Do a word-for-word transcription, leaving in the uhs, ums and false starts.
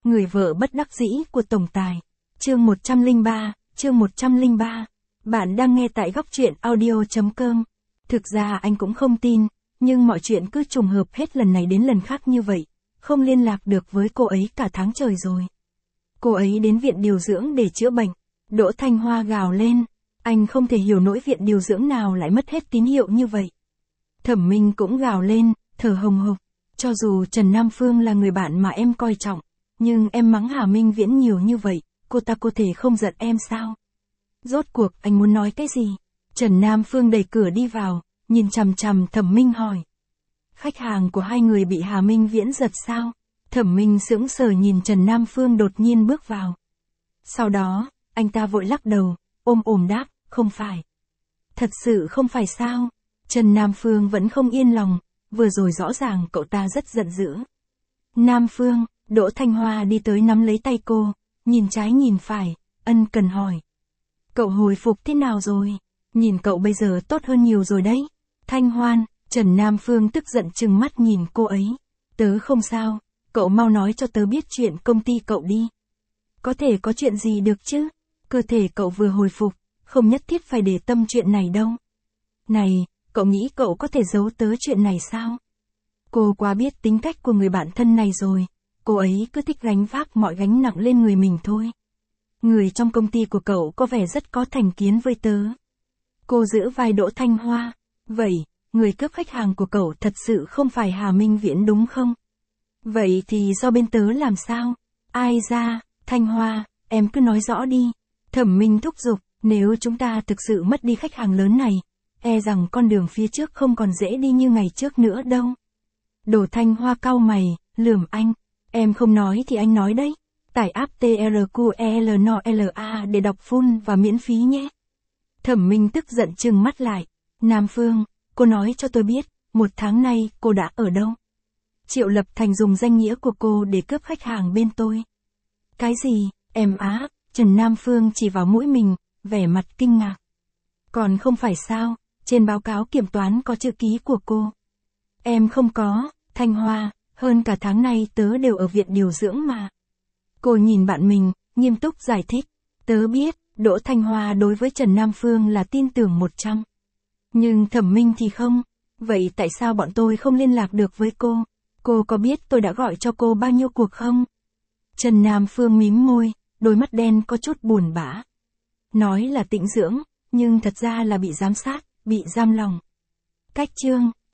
Người vợ bất đắc dĩ của tổng tài. Chương một trăm lẻ ba, chương một trăm lẻ ba. Bạn đang nghe tại góc truyện audio chấm com. Thực ra anh cũng không tin, nhưng mọi chuyện cứ trùng hợp hết lần này đến lần khác như vậy. Không liên lạc được với cô ấy cả tháng trời rồi. Cô ấy đến viện điều dưỡng để chữa bệnh. Đỗ Thanh Hoa gào lên. Anh không thể hiểu nỗi viện điều dưỡng nào lại mất hết tín hiệu như vậy. Thẩm Minh cũng gào lên, thở hồng hộc. Cho dù Trần Nam Phương là người bạn mà em coi trọng, nhưng em mắng Hà Minh Viễn nhiều như vậy, cô ta có thể không giận em sao? Rốt cuộc anh muốn nói cái gì? Trần Nam Phương đẩy cửa đi vào, nhìn chằm chằm Thẩm Minh hỏi. Khách hàng của hai người bị Hà Minh Viễn giật sao? Thẩm Minh sững sờ nhìn Trần Nam Phương đột nhiên bước vào. Sau đó, anh ta vội lắc đầu, ôm ồm đáp, không phải. Thật sự không phải sao? Trần Nam Phương vẫn không yên lòng, vừa rồi rõ ràng cậu ta rất giận dữ. Nam Phương, Đỗ Thanh Hoa đi tới nắm lấy tay cô, nhìn trái nhìn phải, ân cần hỏi. Cậu hồi phục thế nào rồi? Nhìn cậu bây giờ tốt hơn nhiều rồi đấy. Thanh Hoan, Trần Nam Phương tức giận trừng mắt nhìn cô ấy. Tớ không sao, cậu mau nói cho tớ biết chuyện công ty cậu đi. Có thể có chuyện gì được chứ? Cơ thể cậu vừa hồi phục, không nhất thiết phải để tâm chuyện này đâu. Này, cậu nghĩ cậu có thể giấu tớ chuyện này sao? Cô quá biết tính cách của người bạn thân này rồi. Cô ấy cứ thích gánh vác mọi gánh nặng lên người mình thôi. Người trong công ty của cậu có vẻ rất có thành kiến với tớ. Cô giữ vai Đỗ Thanh Hoa. Vậy, người cướp khách hàng của cậu thật sự không phải Hà Minh Viễn đúng không? Vậy thì do bên tớ làm sao? Ai ra, Thanh Hoa, em cứ nói rõ đi. Thẩm Minh thúc giục, nếu chúng ta thực sự mất đi khách hàng lớn này, e rằng con đường phía trước không còn dễ đi như ngày trước nữa đâu. Đỗ Thanh Hoa cau mày, lườm anh. Em không nói thì anh nói đấy. Tải app tê rờ quy e lờ en lờ a để đọc full và miễn phí nhé. Thẩm Minh tức giận trừng mắt lại. Nam Phương, cô nói cho tôi biết, một tháng nay cô đã ở đâu? Triệu Lập Thành dùng danh nghĩa của cô để cướp khách hàng bên tôi. Cái gì, em á? Trần Nam Phương chỉ vào mũi mình, vẻ mặt kinh ngạc. Còn không phải sao, trên báo cáo kiểm toán có chữ ký của cô. Em không có, Thanh Hoa, hơn cả tháng nay tớ đều ở viện điều dưỡng mà. Cô nhìn bạn mình, nghiêm túc giải thích. Tớ biết, Đỗ Thanh Hoa đối với Trần Nam Phương là tin tưởng một trăm. Nhưng Thẩm Minh thì không. Vậy tại sao bọn tôi không liên lạc được với cô? Cô có biết tôi đã gọi cho cô bao nhiêu cuộc không? Trần Nam Phương mím môi, đôi mắt đen có chút buồn bã. Nói là tĩnh dưỡng, nhưng thật ra là bị giám sát, bị giam lòng. Cách chương